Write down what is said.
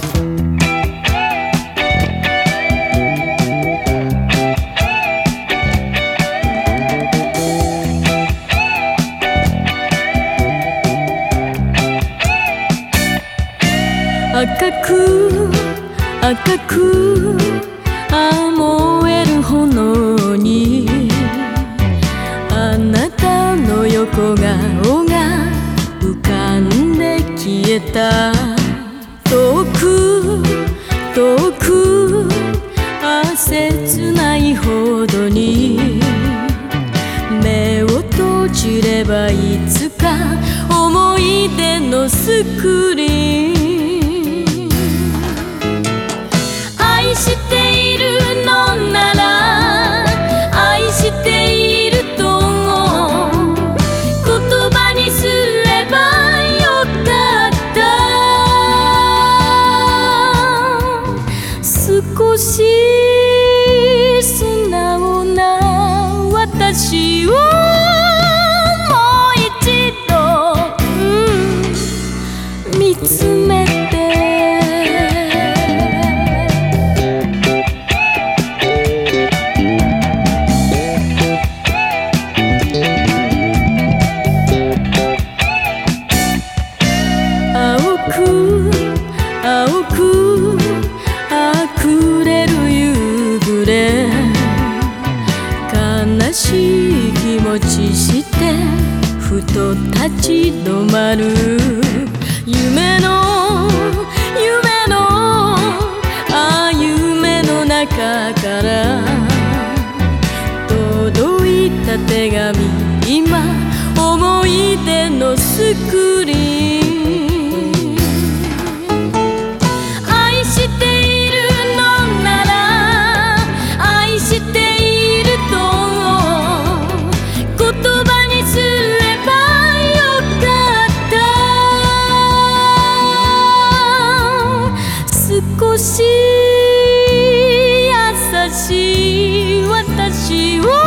赤く赤く燃える炎にあなたの横顔が浮かんで消えた。遠く遠く切ないほどに目を閉じればいつか思い出のスクリーン。愛しているのなら愛していると言葉にすればよかった。少し素直な私をもう一度、見つめて青く溢れる夕暮れ、悲しい気持ちしてふと立ち止まる。夢の夢の中から届いた手紙、今思い出のスクリーン。少し優しい私を